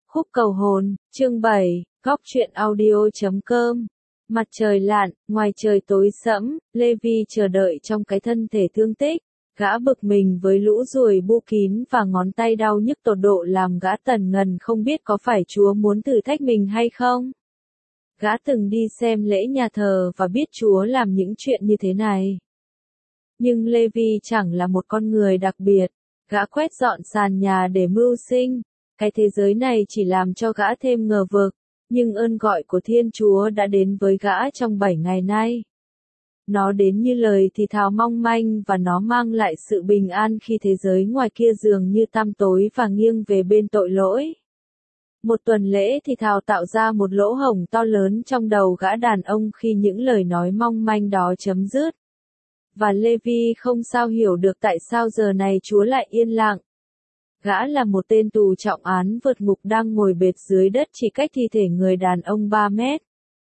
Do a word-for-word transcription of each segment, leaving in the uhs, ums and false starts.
Khúc cầu hồn, chương bảy, góc truyện audio chấm com. Mặt trời lặn, ngoài trời tối sẫm, Levi chờ đợi trong cái thân thể thương tích. Gã bực mình với lũ ruồi bu kín và ngón tay đau nhức tột độ làm gã tần ngần không biết có phải Chúa muốn thử thách mình hay không. Gã từng đi xem lễ nhà thờ và biết Chúa làm những chuyện như thế này. Nhưng Levi chẳng là một con người đặc biệt. Gã quét dọn sàn nhà để mưu sinh. Cái thế giới này chỉ làm cho gã thêm ngờ vực, nhưng ơn gọi của Thiên Chúa đã đến với gã trong bảy ngày nay. Nó đến như lời thì thào mong manh và nó mang lại sự bình an khi thế giới ngoài kia dường như tăm tối và nghiêng về bên tội lỗi. Một tuần lễ thì thào tạo ra một lỗ hổng to lớn trong đầu gã đàn ông khi những lời nói mong manh đó chấm dứt. Và Levi không sao hiểu được tại sao giờ này Chúa lại yên lặng. Gã là một tên tù trọng án vượt ngục đang ngồi bệt dưới đất chỉ cách thi thể người đàn ông ba mét.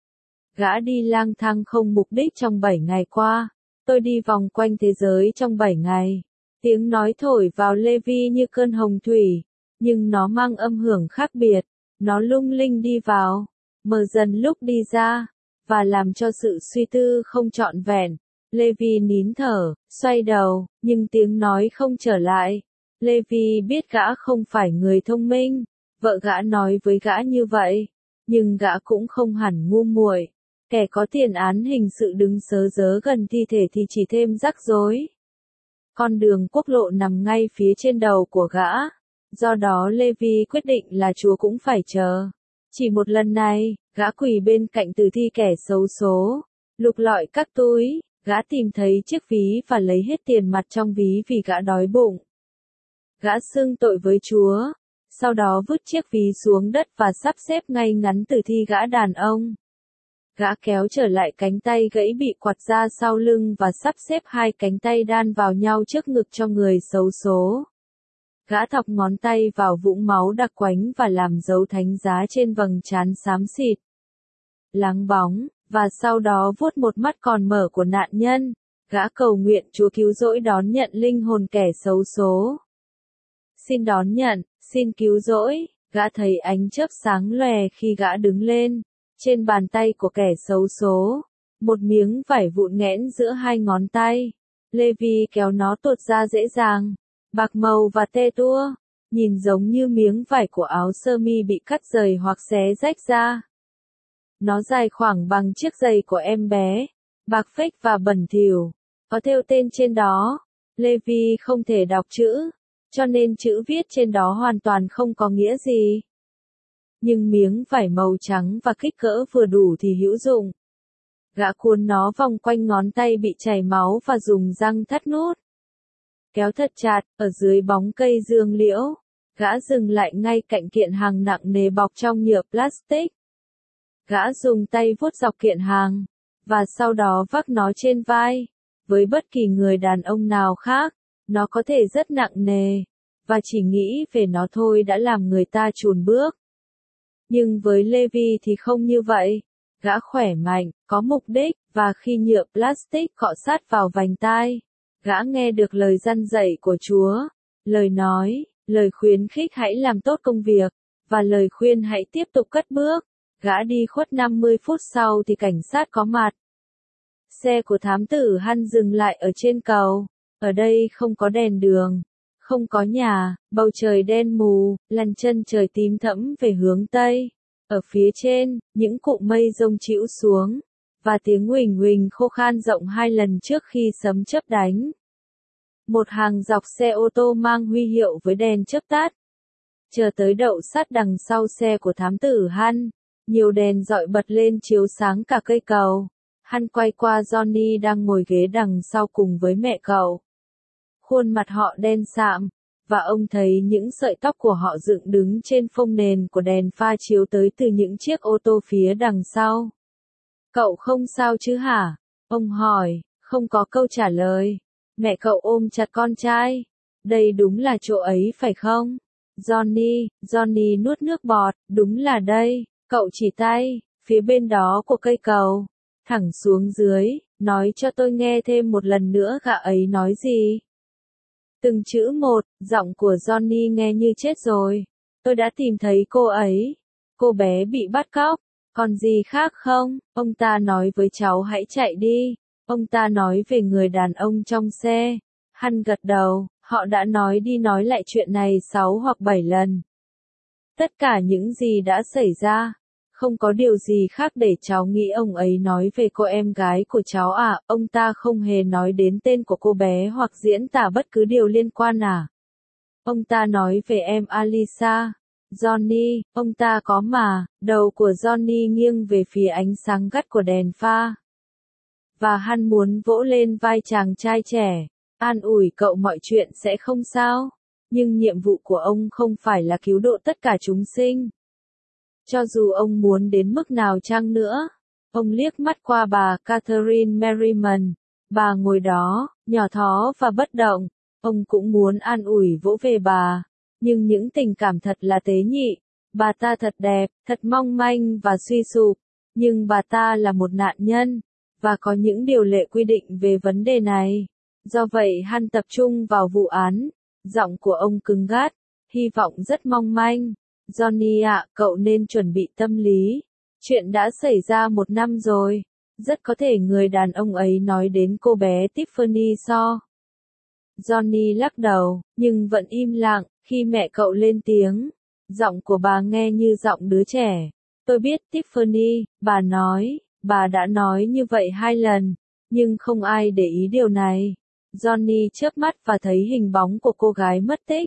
Gã đi lang thang không mục đích trong bảy ngày qua. Tôi đi vòng quanh thế giới trong bảy ngày. Tiếng nói thổi vào Levi như cơn hồng thủy, nhưng nó mang âm hưởng khác biệt. Nó lung linh đi vào, mờ dần lúc đi ra, và làm cho sự suy tư không trọn vẹn. Levi nín thở, xoay đầu, nhưng tiếng nói không trở lại. Levi biết gã không phải người thông minh, vợ gã nói với gã như vậy, nhưng gã cũng không hẳn ngu muội. Kẻ có tiền án hình sự đứng sớ rớ gần thi thể thì chỉ thêm rắc rối. Con đường quốc lộ nằm ngay phía trên đầu của gã, do đó Levi quyết định là Chúa cũng phải chờ. Chỉ một lần này, gã quỳ bên cạnh tử thi kẻ xấu số, lục lọi các túi, gã tìm thấy chiếc ví và lấy hết tiền mặt trong ví vì gã đói bụng. Gã xưng tội với Chúa, sau đó vứt chiếc ví xuống đất và sắp xếp ngay ngắn tử thi gã đàn ông. Gã kéo trở lại cánh tay gãy bị quặt ra sau lưng và sắp xếp hai cánh tay đan vào nhau trước ngực cho người xấu số. Gã thọc ngón tay vào vũng máu đặc quánh và làm dấu thánh giá trên vầng trán xám xịt, láng bóng, và sau đó vuốt một mắt còn mở của nạn nhân. Gã cầu nguyện Chúa cứu rỗi đón nhận linh hồn kẻ xấu số. Xin đón nhận, xin cứu rỗi. Gã thấy ánh chớp sáng lòe khi gã đứng lên. Trên bàn tay của kẻ xấu số, một miếng vải vụn nghẽn giữa hai ngón tay. Levi kéo nó tuột ra dễ dàng, bạc màu và tê tua, nhìn giống như miếng vải của áo sơ mi bị cắt rời hoặc xé rách ra. Nó dài khoảng bằng chiếc giày của em bé, bạc phếch và bẩn thỉu, có thêu tên trên đó. Levi không thể đọc chữ, cho nên chữ viết trên đó hoàn toàn không có nghĩa gì. Nhưng miếng vải màu trắng và kích cỡ vừa đủ thì hữu dụng. Gã cuốn nó vòng quanh ngón tay bị chảy máu và dùng răng thắt nút. Kéo thật chặt, ở dưới bóng cây dương liễu, gã dừng lại ngay cạnh kiện hàng nặng nề bọc trong nhựa plastic. Gã dùng tay vuốt dọc kiện hàng, và sau đó vác nó trên vai. Với bất kỳ người đàn ông nào khác, nó có thể rất nặng nề, và chỉ nghĩ về nó thôi đã làm người ta chùn bước. Nhưng với Levi thì không như vậy. Gã khỏe mạnh, có mục đích, và khi nhựa plastic cọ sát vào vành tai, gã nghe được lời răn dạy của Chúa, lời nói, lời khuyến khích hãy làm tốt công việc, và lời khuyên hãy tiếp tục cất bước. Gã đi khuất năm mươi phút sau thì cảnh sát có mặt. Xe của thám tử Hăn dừng lại ở trên cầu. Ở đây không có đèn đường, không có nhà, bầu trời đen mù, lằn chân trời tím thẫm về hướng Tây. Ở phía trên, những cụm mây rông trĩu xuống, và tiếng huỳnh huỳnh khô khan rộng hai lần trước khi sấm chớp đánh. Một hàng dọc xe ô tô mang huy hiệu với đèn chớp tắt. Chờ tới đậu sát đằng sau xe của thám tử Hăn, nhiều đèn dọi bật lên chiếu sáng cả cây cầu. Hăn quay qua Johnny đang ngồi ghế đằng sau cùng với mẹ cậu. Khuôn mặt họ đen sạm, và ông thấy những sợi tóc của họ dựng đứng trên phông nền của đèn pha chiếu tới từ những chiếc ô tô phía đằng sau. Cậu không sao chứ hả? Ông hỏi, không có câu trả lời. Mẹ cậu ôm chặt con trai. Đây đúng là chỗ ấy phải không? Johnny, Johnny nuốt nước bọt, đúng là đây. Cậu chỉ tay, phía bên đó của cây cầu, thẳng xuống dưới, nói cho tôi nghe thêm một lần nữa gã ấy nói gì. Từng chữ một, giọng của Johnny nghe như chết rồi. Tôi đã tìm thấy cô ấy. Cô bé bị bắt cóc. Còn gì khác không? Ông ta nói với cháu hãy chạy đi. Ông ta nói về người đàn ông trong xe. Hắn gật đầu, họ đã nói đi nói lại chuyện này sáu hoặc bảy lần. Tất cả những gì đã xảy ra. Không có điều gì khác để cháu nghĩ ông ấy nói về cô em gái của cháu à, ông ta không hề nói đến tên của cô bé hoặc diễn tả bất cứ điều liên quan à. Ông ta nói về em Alisa. Johnny, ông ta có mà, đầu của Johnny nghiêng về phía ánh sáng gắt của đèn pha. Và hắn muốn vỗ lên vai chàng trai trẻ, an ủi cậu mọi chuyện sẽ không sao, nhưng nhiệm vụ của ông không phải là cứu độ tất cả chúng sinh. Cho dù ông muốn đến mức nào chăng nữa, ông liếc mắt qua bà Catherine Merriman, bà ngồi đó, nhỏ thó và bất động, ông cũng muốn an ủi vỗ về bà. Nhưng những tình cảm thật là tế nhị, bà ta thật đẹp, thật mong manh và suy sụp, nhưng bà ta là một nạn nhân, và có những điều lệ quy định về vấn đề này. Do vậy hắn tập trung vào vụ án, giọng của ông cứng gắt, hy vọng rất mong manh. Johnny ạ, cậu nên chuẩn bị tâm lý. Chuyện đã xảy ra một năm rồi. Rất có thể người đàn ông ấy nói đến cô bé Tiffany So. Johnny lắc đầu, nhưng vẫn im lặng, khi mẹ cậu lên tiếng. Giọng của bà nghe như giọng đứa trẻ. Tôi biết Tiffany, bà nói, bà đã nói như vậy hai lần, nhưng không ai để ý điều này. Johnny chớp mắt và thấy hình bóng của cô gái mất tích.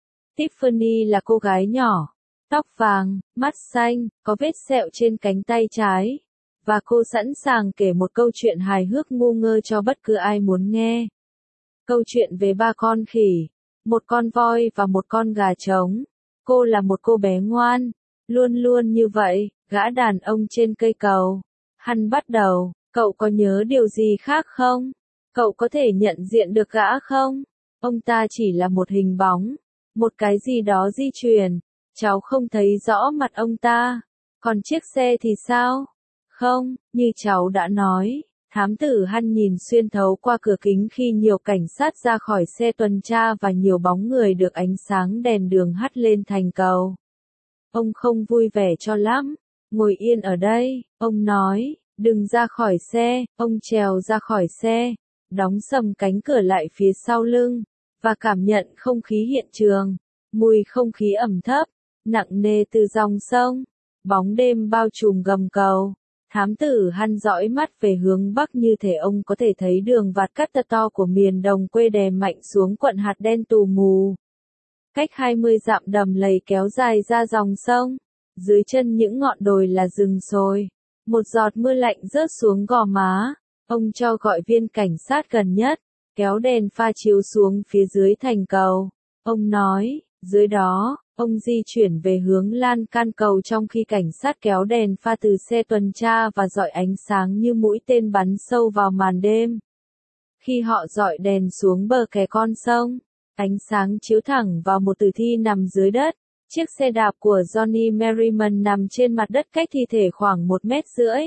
Tiffany là cô gái nhỏ, tóc vàng, mắt xanh, có vết sẹo trên cánh tay trái. Và cô sẵn sàng kể một câu chuyện hài hước ngu ngơ cho bất cứ ai muốn nghe. Câu chuyện về ba con khỉ, một con voi và một con gà trống. Cô là một cô bé ngoan, luôn luôn như vậy, gã đàn ông trên cây cầu. Hắn bắt đầu, cậu có nhớ điều gì khác không? Cậu có thể nhận diện được gã không? Ông ta chỉ là một hình bóng, một cái gì đó di chuyển. Cháu không thấy rõ mặt ông ta. Còn chiếc xe thì sao? Không, như cháu đã nói. Thám tử Hắn nhìn xuyên thấu qua cửa kính khi nhiều cảnh sát ra khỏi xe tuần tra và nhiều bóng người được ánh sáng đèn đường hắt lên thành cầu. Ông không vui vẻ cho lắm. Ngồi yên ở đây, ông nói, đừng ra khỏi xe. Ông trèo ra khỏi xe, đóng sầm cánh cửa lại phía sau lưng, và cảm nhận không khí hiện trường. Mùi không khí ẩm thấp, nặng nề từ dòng sông. Bóng đêm bao trùm gầm cầu. Thám tử Hắn dõi mắt về hướng bắc như thể ông có thể thấy đường vạt cắt to của miền đồng quê đè mạnh xuống quận hạt đen tù mù. Cách hai mươi dặm đầm lầy kéo dài ra dòng sông. Dưới chân những ngọn đồi là rừng sồi. Một giọt mưa lạnh rớt xuống gò má. Ông cho gọi viên cảnh sát gần nhất, kéo đèn pha chiếu xuống phía dưới thành cầu. Ông nói, dưới đó, ông di chuyển về hướng lan can cầu trong khi cảnh sát kéo đèn pha từ xe tuần tra và dọi ánh sáng như mũi tên bắn sâu vào màn đêm. Khi họ dọi đèn xuống bờ kè con sông, ánh sáng chiếu thẳng vào một tử thi nằm dưới đất. Chiếc xe đạp của Johnny Merriman nằm trên mặt đất cách thi thể khoảng một mét rưỡi.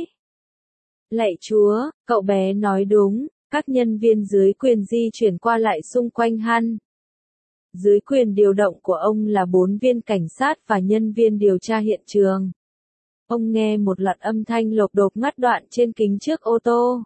Lạy Chúa, cậu bé nói đúng, các nhân viên dưới quyền di chuyển qua lại xung quanh Hắn. Dưới quyền điều động của ông là bốn viên cảnh sát và nhân viên điều tra hiện trường. Ông nghe một loạt âm thanh lộc độc ngắt đoạn trên kính trước ô tô.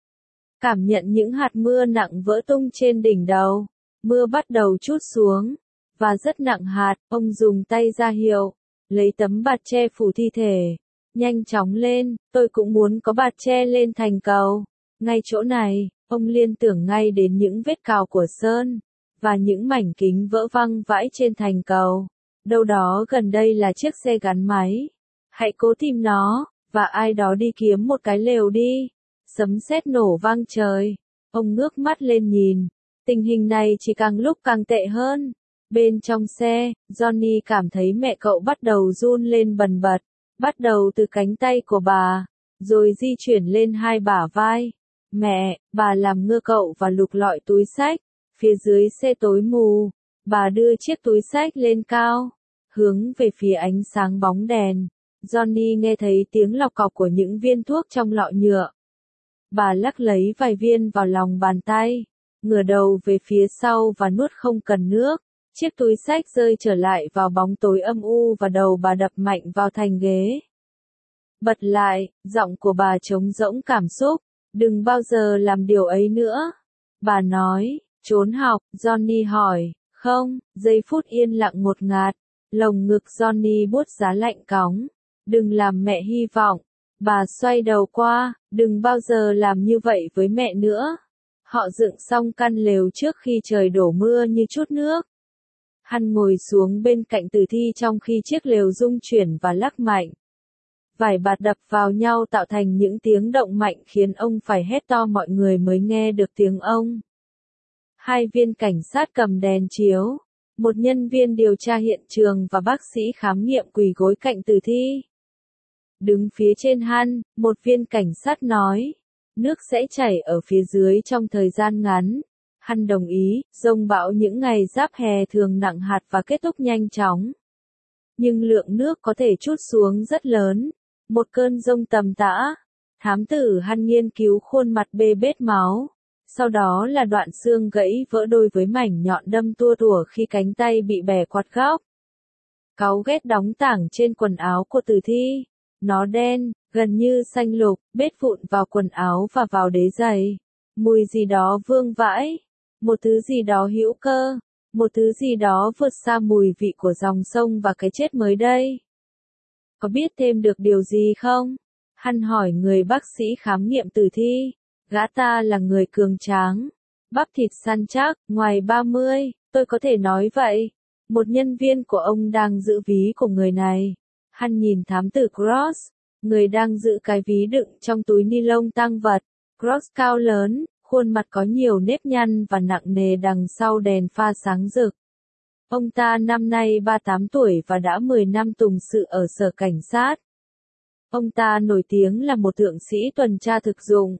Cảm nhận những hạt mưa nặng vỡ tung trên đỉnh đầu. Mưa bắt đầu trút xuống, và rất nặng hạt. Ông dùng tay ra hiệu, lấy tấm bạt che phủ thi thể. Nhanh chóng lên, tôi cũng muốn có bạt che lên thành cầu. Ngay chỗ này, ông liên tưởng ngay đến những vết cào của sơn, và những mảnh kính vỡ văng vãi trên thành cầu. Đâu đó gần đây là chiếc xe gắn máy. Hãy cố tìm nó, và ai đó đi kiếm một cái lều đi. Sấm sét nổ vang trời. Ông ngước mắt lên nhìn. Tình hình này chỉ càng lúc càng tệ hơn. Bên trong xe, Johnny cảm thấy mẹ cậu bắt đầu run lên bần bật. Bắt đầu từ cánh tay của bà, rồi di chuyển lên hai bả vai. Mẹ, bà làm ngơ cậu và lục lọi túi xách. Phía dưới xe tối mù, bà đưa chiếc túi xách lên cao, hướng về phía ánh sáng bóng đèn. Johnny nghe thấy tiếng lọc cọc của những viên thuốc trong lọ nhựa. Bà lắc lấy vài viên vào lòng bàn tay, ngửa đầu về phía sau và nuốt không cần nước. Chiếc túi xách rơi trở lại vào bóng tối âm u và đầu bà đập mạnh vào thành ghế. Bật lại, giọng của bà trống rỗng cảm xúc. Đừng bao giờ làm điều ấy nữa. Bà nói, trốn học, Johnny hỏi, không, giây phút yên lặng ngột ngạt. Lồng ngực Johnny buốt giá lạnh cóng. Đừng làm mẹ hy vọng. Bà xoay đầu qua, đừng bao giờ làm như vậy với mẹ nữa. Họ dựng xong căn lều trước khi trời đổ mưa như chút nước. Hắn ngồi xuống bên cạnh Tử Thi trong khi chiếc lều rung chuyển và lắc mạnh. Vải bạt đập vào nhau tạo thành những tiếng động mạnh khiến ông phải hét to mọi người mới nghe được tiếng ông. Hai viên cảnh sát cầm đèn chiếu, một nhân viên điều tra hiện trường và bác sĩ khám nghiệm quỳ gối cạnh Tử Thi. Đứng phía trên hắn, một viên cảnh sát nói, nước sẽ chảy ở phía dưới trong thời gian ngắn. Hắn đồng ý, dông bão những ngày giáp hè thường nặng hạt và kết thúc nhanh chóng. Nhưng lượng nước có thể trút xuống rất lớn. Một cơn dông tầm tã. Thám tử hắn nghiên cứu khuôn mặt bê bết máu. Sau đó là đoạn xương gãy vỡ đôi với mảnh nhọn đâm tua tủa khi cánh tay bị bẻ quạt góc. Cáu ghét đóng tảng trên quần áo của Tử Thi. Nó đen, gần như xanh lục, bết vụn vào quần áo và vào đế giày. Mùi gì đó vương vãi. Một thứ gì đó hữu cơ. Một thứ gì đó vượt xa mùi vị của dòng sông và cái chết mới đây. Có biết thêm được điều gì không? Hắn hỏi người bác sĩ khám nghiệm tử thi. Gã ta là người cường tráng. Bắp thịt săn chắc, ngoài ba mươi, tôi có thể nói vậy. Một nhân viên của ông đang giữ ví của người này. Hắn nhìn thám tử Cross. Người đang giữ cái ví đựng trong túi ni lông tang vật. Cross cao lớn, khuôn mặt có nhiều nếp nhăn và nặng nề đằng sau đèn pha sáng rực. Ông ta năm nay ba mươi tám tuổi và đã mười năm tùng sự ở sở cảnh sát. Ông ta nổi tiếng là một thượng sĩ tuần tra thực dụng.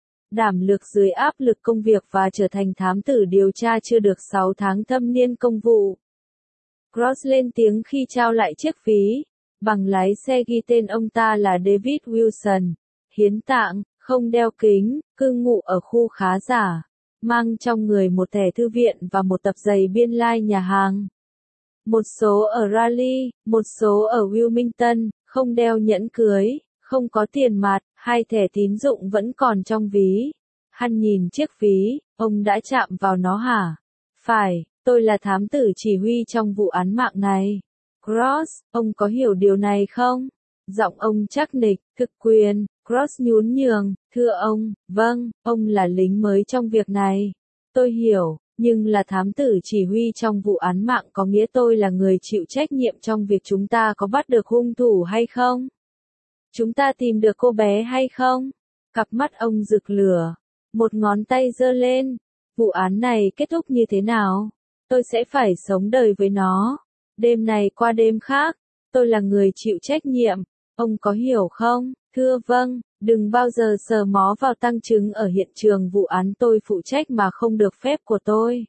Đảm lược dưới áp lực công việc và trở thành thám tử điều tra chưa được sáu tháng thâm niên công vụ. Cross lên tiếng khi trao lại chiếc ví. Bằng lái xe ghi tên ông ta là David Wilson. Hiến tạng, không đeo kính, cư ngụ ở khu khá giả. Mang trong người một thẻ thư viện và một tập giày biên lai nhà hàng. Một số ở Raleigh, một số ở Wilmington, không đeo nhẫn cưới, không có tiền mặt, hai thẻ tín dụng vẫn còn trong ví. Hắn nhìn chiếc ví, ông đã chạm vào nó hả? Phải, tôi là thám tử chỉ huy trong vụ án mạng này. Cross, ông có hiểu điều này không? Giọng ông chắc nịch, thực quyền. Cross nhún nhường, thưa ông, vâng, ông là lính mới trong việc này. Tôi hiểu, nhưng là thám tử chỉ huy trong vụ án mạng có nghĩa tôi là người chịu trách nhiệm trong việc chúng ta có bắt được hung thủ hay không? Chúng ta tìm được cô bé hay không? Cặp mắt ông rực lửa. Một ngón tay giơ lên. Vụ án này kết thúc như thế nào? Tôi sẽ phải sống đời với nó. Đêm này qua đêm khác. Tôi là người chịu trách nhiệm. Ông có hiểu không? Thưa vâng, đừng bao giờ sờ mó vào tăng chứng ở hiện trường vụ án tôi phụ trách mà không được phép của tôi.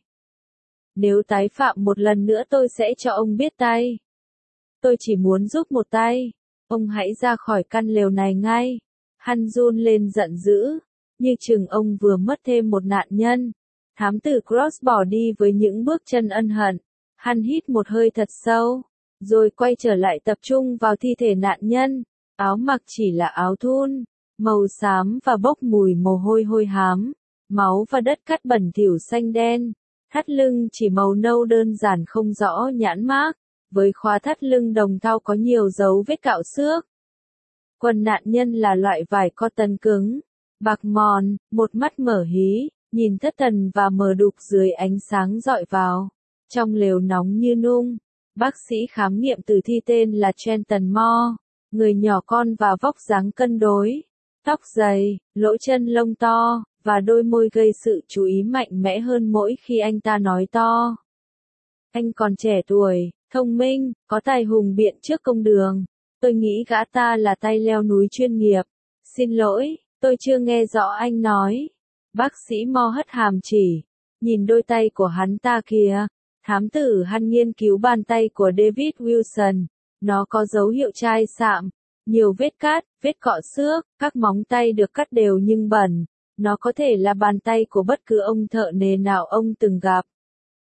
Nếu tái phạm một lần nữa tôi sẽ cho ông biết tay. Tôi chỉ muốn giúp một tay. Ông hãy ra khỏi căn lều này ngay. Hắn run lên giận dữ. Như chừng ông vừa mất thêm một nạn nhân. Thám tử Cross bỏ đi với những bước chân ân hận. Hắn hít một hơi thật sâu. Rồi quay trở lại tập trung vào thi thể nạn nhân. Áo mặc chỉ là áo thun, màu xám và bốc mùi mồ hôi hôi hám, máu và đất cát bẩn thỉu xanh đen. Thắt lưng chỉ màu nâu đơn giản không rõ nhãn mác, với khóa thắt lưng đồng thau có nhiều dấu vết cạo xước. Quần nạn nhân là loại vải cotton cứng, bạc mòn, một mắt mở hí, nhìn thất thần và mờ đục dưới ánh sáng rọi vào. Trong lều nóng như nung, bác sĩ khám nghiệm tử thi tên là Trenton Moore. Người nhỏ con và vóc dáng cân đối, tóc dày, lỗ chân lông to, và đôi môi gây sự chú ý mạnh mẽ hơn mỗi khi anh ta nói to. Anh còn trẻ tuổi, thông minh, có tài hùng biện trước công đường. Tôi nghĩ gã ta là tay leo núi chuyên nghiệp. Xin lỗi, tôi chưa nghe rõ anh nói. Bác sĩ Mo hất hàm chỉ. Nhìn đôi tay của hắn ta kìa. Thám tử hắn nghiên cứu bàn tay của David Wilson. Nó có dấu hiệu chai sạm, nhiều vết cát, vết cọ xước, các móng tay được cắt đều nhưng bẩn. Nó có thể là bàn tay của bất cứ ông thợ nề nào ông từng gặp.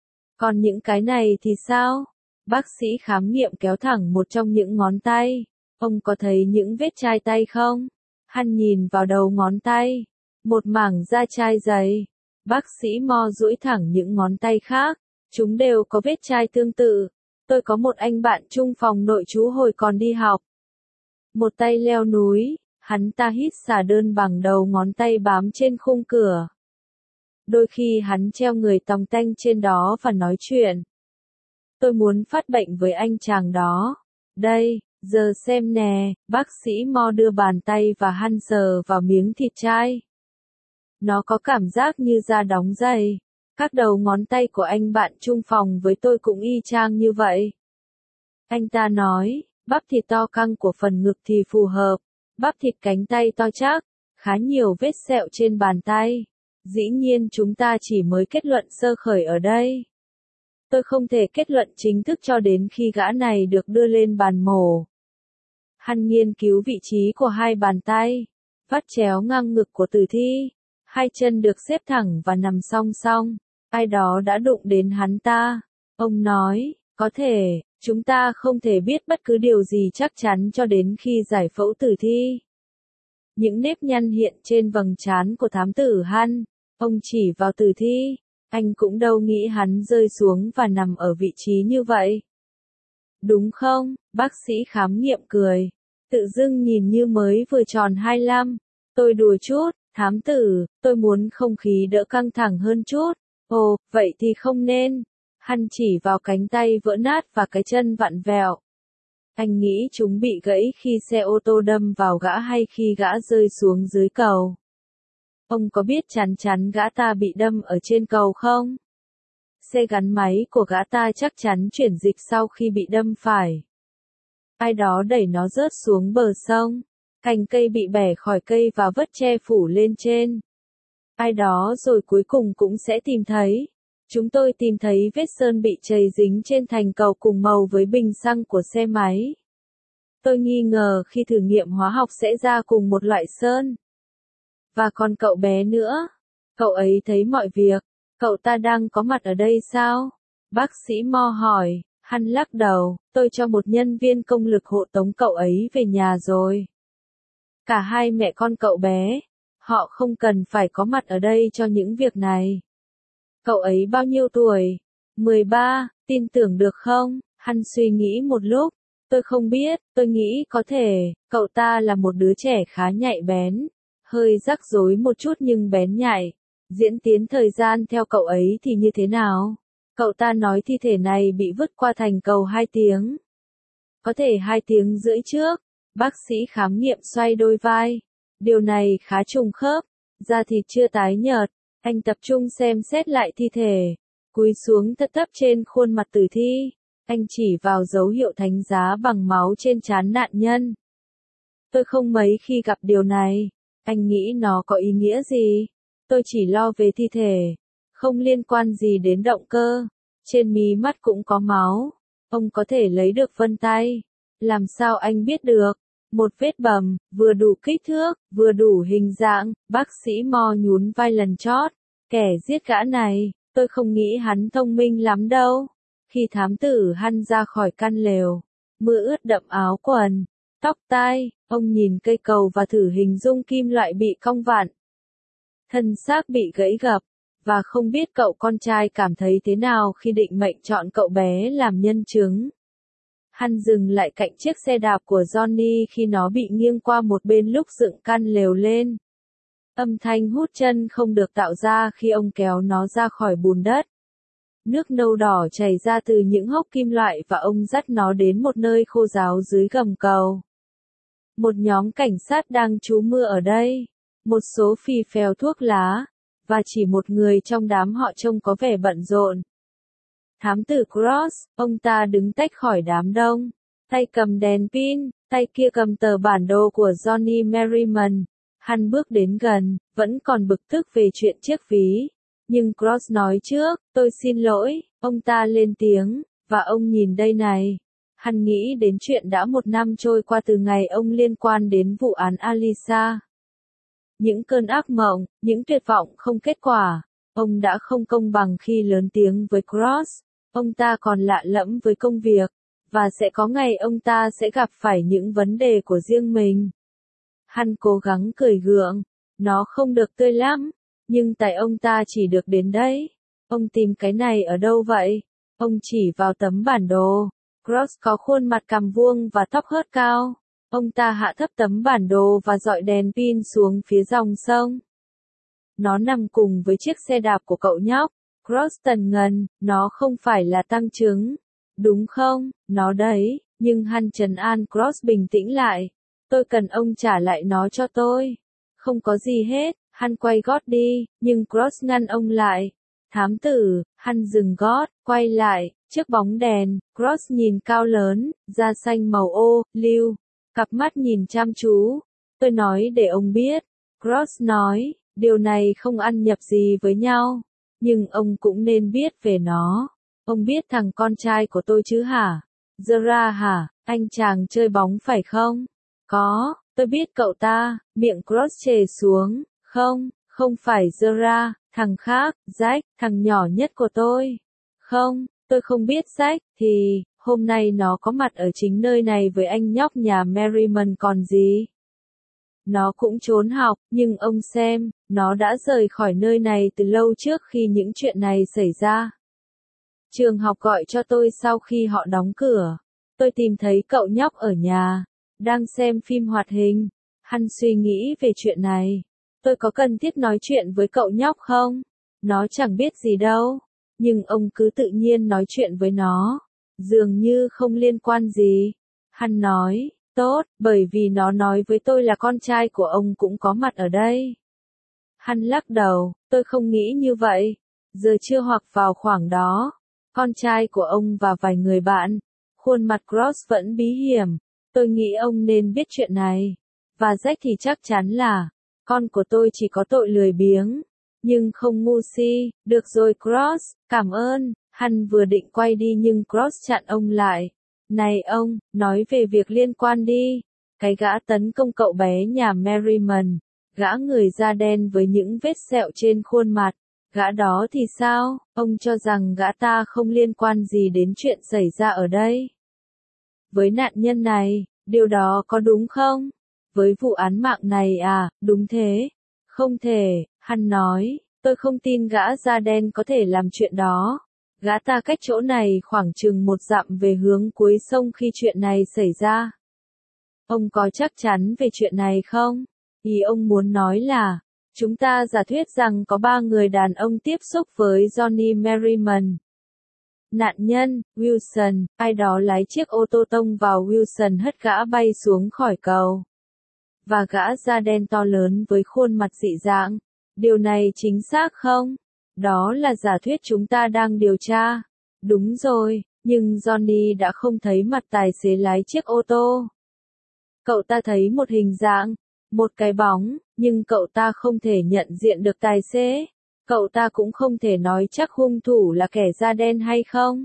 Còn những cái này thì sao? Bác sĩ khám nghiệm kéo thẳng một trong những ngón tay. Ông có thấy những vết chai tay không? Hắn nhìn vào đầu ngón tay. Một mảng da chai dày. Bác sĩ Mo duỗi thẳng những ngón tay khác. Chúng đều có vết chai tương tự. Tôi có một anh bạn chung phòng nội trú hồi còn đi học. Một tay leo núi, hắn ta hít xà đơn bằng đầu ngón tay bám trên khung cửa. Đôi khi hắn treo người tòng tanh trên đó và nói chuyện. Tôi muốn phát bệnh với anh chàng đó. Đây, giờ xem nè, bác sĩ Mo đưa bàn tay và hắn sờ vào miếng thịt chai. Nó có cảm giác như da đóng dày. Các đầu ngón tay của anh bạn chung phòng với tôi cũng y chang như vậy. Anh ta nói, bắp thịt to căng của phần ngực thì phù hợp, bắp thịt cánh tay to chắc, khá nhiều vết sẹo trên bàn tay. Dĩ nhiên chúng ta chỉ mới kết luận sơ khởi ở đây. Tôi không thể kết luận chính thức cho đến khi gã này được đưa lên bàn mổ. Hắn nghiên cứu vị trí của hai bàn tay, vắt chéo ngang ngực của tử thi, hai chân được xếp thẳng và nằm song song. Ai đó đã đụng đến hắn ta. Ông nói, có thể, chúng ta không thể biết bất cứ điều gì chắc chắn cho đến khi giải phẫu tử thi. Những nếp nhăn hiện trên vầng trán của thám tử Hắn. Ông chỉ vào tử thi. Anh cũng đâu nghĩ hắn rơi xuống và nằm ở vị trí như vậy. Đúng không? Bác sĩ khám nghiệm cười. Tự dưng nhìn như mới vừa tròn hai mươi lăm. Tôi đùa chút, thám tử, tôi muốn không khí đỡ căng thẳng hơn chút. Ồ, vậy thì không nên. Hắn chỉ vào cánh tay vỡ nát và cái chân vặn vẹo. Anh nghĩ chúng bị gãy khi xe ô tô đâm vào gã hay khi gã rơi xuống dưới cầu. Ông có biết chắn chắn gã ta bị đâm ở trên cầu không? Xe gắn máy của gã ta chắc chắn chuyển dịch sau khi bị đâm phải. Ai đó đẩy nó rớt xuống bờ sông. Cành cây bị bẻ khỏi cây và vất che phủ lên trên. Ai đó rồi cuối cùng cũng sẽ tìm thấy. Chúng tôi tìm thấy vết sơn bị chày dính trên thành cầu cùng màu với bình xăng của xe máy. Tôi nghi ngờ khi thử nghiệm hóa học sẽ ra cùng một loại sơn. Và còn cậu bé nữa. Cậu ấy thấy mọi việc. Cậu ta đang có mặt ở đây sao? Bác sĩ Mo hỏi. Hắn lắc đầu. Tôi cho một nhân viên công lực hộ tống cậu ấy về nhà rồi. Cả hai mẹ con cậu bé. Họ không cần phải có mặt ở đây cho những việc này. Cậu ấy bao nhiêu tuổi? mười ba, tin tưởng được không? Hắn suy nghĩ một lúc. Tôi không biết, tôi nghĩ có thể, cậu ta là một đứa trẻ khá nhạy bén. Hơi rắc rối một chút nhưng bén nhạy. Diễn tiến thời gian theo cậu ấy thì như thế nào? Cậu ta nói thi thể này bị vứt qua thành cầu hai tiếng. Có thể hai tiếng rưỡi trước. Bác sĩ khám nghiệm xoay đôi vai. Điều này khá trùng khớp. Da thịt chưa tái nhợt. Anh tập trung xem xét lại thi thể. Cúi xuống thấp thấp trên khuôn mặt tử thi. Anh chỉ vào dấu hiệu thánh giá bằng máu trên trán nạn nhân. Tôi không mấy khi gặp điều này. Anh nghĩ nó có ý nghĩa gì? Tôi chỉ lo về thi thể. Không liên quan gì đến động cơ. Trên mí mắt cũng có máu. Ông có thể lấy được vân tay. Làm sao anh biết được? Một vết bầm, vừa đủ kích thước, vừa đủ hình dạng. Bác sĩ Mo nhún vai lần chót. Kẻ giết gã này, tôi không nghĩ hắn thông minh lắm đâu. Khi thám tử Hắn ra khỏi căn lều, mưa ướt đậm áo quần, tóc tai, ông nhìn cây cầu và thử hình dung kim loại bị cong vặn. Thân xác bị gãy gập, và không biết cậu con trai cảm thấy thế nào khi định mệnh chọn cậu bé làm nhân chứng. Hắn dừng lại cạnh chiếc xe đạp của Johnny khi nó bị nghiêng qua một bên lúc dựng căn lều lên. Âm thanh hút chân không được tạo ra khi ông kéo nó ra khỏi bùn đất. Nước nâu đỏ chảy ra từ những hốc kim loại và ông dắt nó đến một nơi khô ráo dưới gầm cầu. Một nhóm cảnh sát đang trú mưa ở đây. Một số phì phèo thuốc lá. Và chỉ một người trong đám họ trông có vẻ bận rộn. Thám tử Cross, ông ta đứng tách khỏi đám đông. Tay cầm đèn pin, tay kia cầm tờ bản đồ của Johnny Merriman. Hắn bước đến gần, vẫn còn bực tức về chuyện chiếc ví. Nhưng Cross nói trước, tôi xin lỗi, ông ta lên tiếng, và ông nhìn đây này. Hắn nghĩ đến chuyện đã một năm trôi qua từ ngày ông liên quan đến vụ án Alisa. Những cơn ác mộng, những tuyệt vọng không kết quả. Ông đã không công bằng khi lớn tiếng với Cross. Ông ta còn lạ lẫm với công việc, và sẽ có ngày ông ta sẽ gặp phải những vấn đề của riêng mình. Hắn cố gắng cười gượng, nó không được tươi lắm, nhưng tại ông ta chỉ được đến đấy. Ông tìm cái này ở đâu vậy? Ông chỉ vào tấm bản đồ. Cross có khuôn mặt cằm vuông và tóc hớt cao. Ông ta hạ thấp tấm bản đồ và dọi đèn pin xuống phía dòng sông. Nó nằm cùng với chiếc xe đạp của cậu nhóc. Cross tần ngần, nó không phải là tăng chứng. Đúng không, nó đấy, nhưng hắn trấn an Cross bình tĩnh lại. Tôi cần ông trả lại nó cho tôi. Không có gì hết, hắn quay gót đi, nhưng Cross ngăn ông lại. Thám tử, hắn dừng gót, quay lại, trước bóng đèn, Cross nhìn cao lớn, da xanh màu ô, lưu, cặp mắt nhìn chăm chú. Tôi nói để ông biết. Cross nói, điều này không ăn nhập gì với nhau, nhưng ông cũng nên biết về nó. Ông biết thằng con trai của tôi chứ hả? Zara hả? Anh chàng chơi bóng phải không? Có, tôi biết cậu ta. Miệng Cross trề xuống. Không, không phải Zara, thằng khác, Jack, thằng nhỏ nhất của tôi. Không, tôi không biết Jack, thì, hôm nay nó có mặt ở chính nơi này với anh nhóc nhà Merriman còn gì. Nó cũng trốn học, nhưng ông xem, nó đã rời khỏi nơi này từ lâu trước khi những chuyện này xảy ra. Trường học gọi cho tôi sau khi họ đóng cửa. Tôi tìm thấy cậu nhóc ở nhà, đang xem phim hoạt hình. Hắn suy nghĩ về chuyện này. Tôi có cần thiết nói chuyện với cậu nhóc không? Nó chẳng biết gì đâu. Nhưng ông cứ tự nhiên nói chuyện với nó. Dường như không liên quan gì. Hắn nói, tốt, bởi vì nó nói với tôi là con trai của ông cũng có mặt ở đây. Hắn lắc đầu, tôi không nghĩ như vậy. Giờ trưa hoặc vào khoảng đó. Con trai của ông và vài người bạn. Khuôn mặt Cross vẫn bí hiểm. Tôi nghĩ ông nên biết chuyện này. Và Jack thì chắc chắn là, con của tôi chỉ có tội lười biếng, nhưng không ngu si. Được rồi Cross, cảm ơn. Hắn vừa định quay đi nhưng Cross chặn ông lại. Này ông, nói về việc liên quan đi. Cái gã tấn công cậu bé nhà Merriman, gã người da đen với những vết sẹo trên khuôn mặt. Gã đó thì sao? Ông cho rằng gã ta không liên quan gì đến chuyện xảy ra ở đây. Với nạn nhân này, điều đó có đúng không? Với vụ án mạng này à, đúng thế. Không thể, hắn nói, tôi không tin gã da đen có thể làm chuyện đó. Gã ta cách chỗ này khoảng chừng một dặm về hướng cuối sông khi chuyện này xảy ra. Ông có chắc chắn về chuyện này không? Ý ông muốn nói là, chúng ta giả thuyết rằng có ba người đàn ông tiếp xúc với Johnny Merriman. Nạn nhân, Wilson, ai đó lái chiếc ô tô tông vào Wilson hất gã bay xuống khỏi cầu. Và gã da đen to lớn với khuôn mặt dị dạng. Điều này chính xác không? Đó là giả thuyết chúng ta đang điều tra. Đúng rồi, nhưng Johnny đã không thấy mặt tài xế lái chiếc ô tô. Cậu ta thấy một hình dạng, một cái bóng, nhưng cậu ta không thể nhận diện được tài xế. Cậu ta cũng không thể nói chắc hung thủ là kẻ da đen hay không.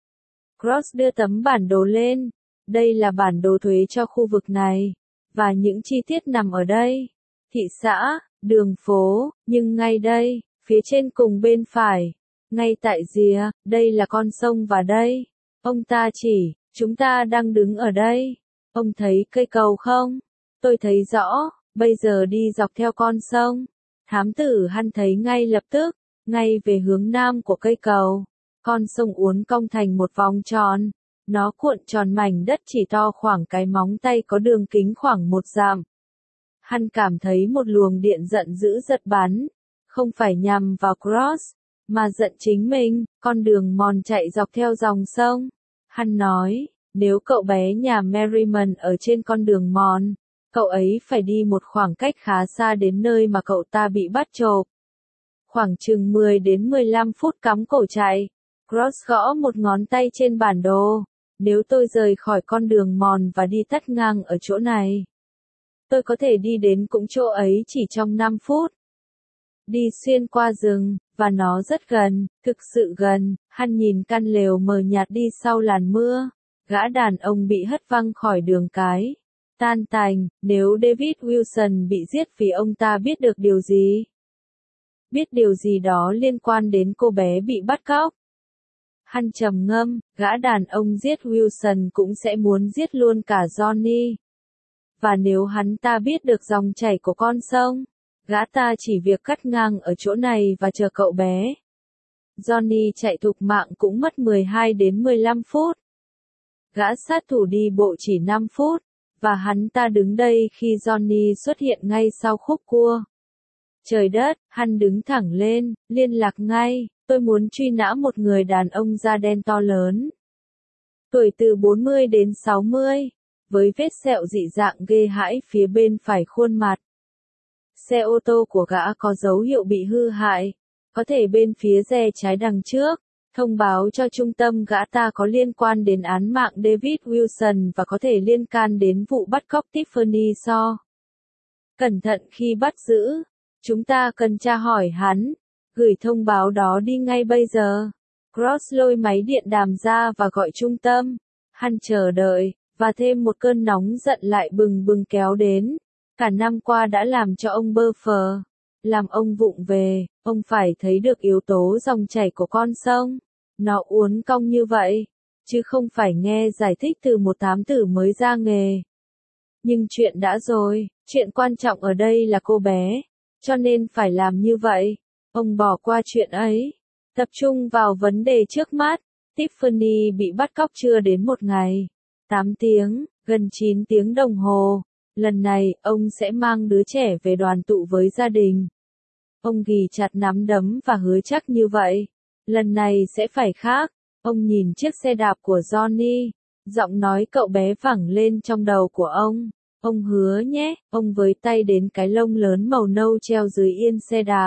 Cross đưa tấm bản đồ lên. Đây là bản đồ thuế cho khu vực này. Và những chi tiết nằm ở đây. Thị xã, đường phố, nhưng ngay đây, phía trên cùng bên phải. Ngay tại rìa, đây là con sông và đây. Ông ta chỉ, chúng ta đang đứng ở đây. Ông thấy cây cầu không? Tôi thấy rõ, bây giờ đi dọc theo con sông. Thám tử hắn thấy ngay lập tức, ngay về hướng nam của cây cầu. Con sông uốn cong thành một vòng tròn. Nó cuộn tròn mảnh đất chỉ to khoảng cái móng tay có đường kính khoảng một dặm. Hắn cảm thấy một luồng điện giận dữ giật bắn. Không phải nhằm vào Cross, mà giận chính mình, con đường mòn chạy dọc theo dòng sông. Hắn nói, nếu cậu bé nhà Merriman ở trên con đường mòn, cậu ấy phải đi một khoảng cách khá xa đến nơi mà cậu ta bị bắt chộp. Khoảng chừng mười đến mười lăm phút cắm cổ chạy. Cross gõ một ngón tay trên bản đồ. Nếu tôi rời khỏi con đường mòn và đi tắt ngang ở chỗ này, tôi có thể đi đến cũng chỗ ấy chỉ trong năm phút. Đi xuyên qua rừng, và nó rất gần, thực sự gần. Hắn nhìn căn lều mờ nhạt đi sau làn mưa. Gã đàn ông bị hất văng khỏi đường cái. Tan tành, nếu David Wilson bị giết vì ông ta biết được điều gì? Biết điều gì đó liên quan đến cô bé bị bắt cóc. Hắn trầm ngâm, gã đàn ông giết Wilson cũng sẽ muốn giết luôn cả Johnny. Và nếu hắn ta biết được dòng chảy của con sông, gã ta chỉ việc cắt ngang ở chỗ này và chờ cậu bé. Johnny chạy thục mạng cũng mất mười hai đến mười lăm phút. Gã sát thủ đi bộ chỉ năm phút, và hắn ta đứng đây khi Johnny xuất hiện ngay sau khúc cua. Trời đất, hắn đứng thẳng lên, liên lạc ngay, tôi muốn truy nã một người đàn ông da đen to lớn. Tuổi từ bốn mươi đến sáu mươi, với vết sẹo dị dạng ghê hãi phía bên phải khuôn mặt. Xe ô tô của gã có dấu hiệu bị hư hại, có thể bên phía rẽ trái đằng trước. Thông báo cho trung tâm gã ta có liên quan đến án mạng David Wilson và có thể liên can đến vụ bắt cóc Tiffany Shaw. Cẩn thận khi bắt giữ. Chúng ta cần tra hỏi hắn. Gửi thông báo đó đi ngay bây giờ. Cross lôi máy điện đàm ra và gọi trung tâm. Hắn chờ đợi, và thêm một cơn nóng giận lại bừng bừng kéo đến. Cả năm qua đã làm cho ông bơ phờ. Làm ông vụng về, ông phải thấy được yếu tố dòng chảy của con sông. Nó uốn cong như vậy, chứ không phải nghe giải thích từ một thám tử mới ra nghề. Nhưng chuyện đã rồi, chuyện quan trọng ở đây là cô bé, cho nên phải làm như vậy. Ông bỏ qua chuyện ấy, tập trung vào vấn đề trước mắt. Tiffany bị bắt cóc chưa đến một ngày. tám tiếng, gần chín tiếng đồng hồ. Lần này, ông sẽ mang đứa trẻ về đoàn tụ với gia đình. Ông ghì chặt nắm đấm và hứa chắc như vậy. Lần này sẽ phải khác. Ông nhìn chiếc xe đạp của Johnny. Giọng nói cậu bé vẳng lên trong đầu của ông. Ông hứa nhé. Ông với tay đến cái lông lớn màu nâu treo dưới yên xe đạp.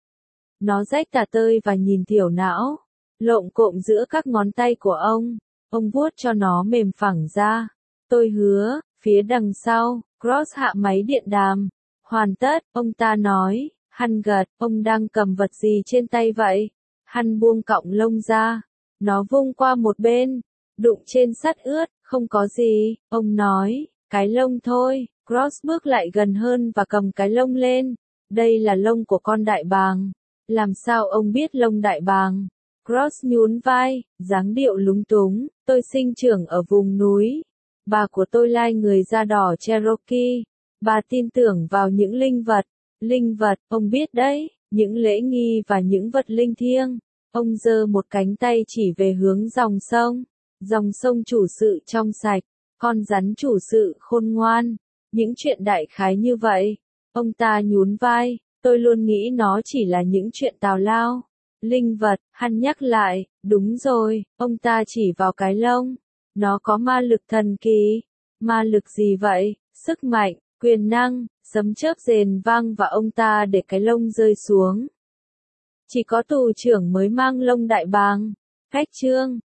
Nó rách tả tơi và nhìn thiểu não. Lộn cộm giữa các ngón tay của ông. Ông vuốt cho nó mềm phẳng ra. Tôi hứa. Phía đằng sau, Cross hạ máy điện đàm. Hoàn tất, ông ta nói. Hắn gật, ông đang cầm vật gì trên tay vậy? Hắn buông cọng lông ra. Nó vung qua một bên. Đụng trên sắt ướt, không có gì, ông nói. Cái lông thôi. Cross bước lại gần hơn và cầm cái lông lên. Đây là lông của con đại bàng. Làm sao ông biết lông đại bàng? Cross nhún vai, dáng điệu lúng túng. Tôi sinh trưởng ở vùng núi. Bà của tôi lai người da đỏ Cherokee. Bà tin tưởng vào những linh vật. Linh vật, ông biết đấy, những lễ nghi và những vật linh thiêng. Ông giơ một cánh tay chỉ về hướng dòng sông. Dòng sông chủ sự trong sạch, con rắn chủ sự khôn ngoan. Những chuyện đại khái như vậy. Ông ta nhún vai, tôi luôn nghĩ nó chỉ là những chuyện tào lao. Linh vật, hắn nhắc lại, đúng rồi, ông ta chỉ vào cái lông. Nó có ma lực thần kỳ. Ma lực gì vậy? Sức mạnh, quyền năng, sấm chớp rền vang và ông ta để cái lông rơi xuống. Chỉ có tù trưởng mới mang lông đại bàng. Cách chương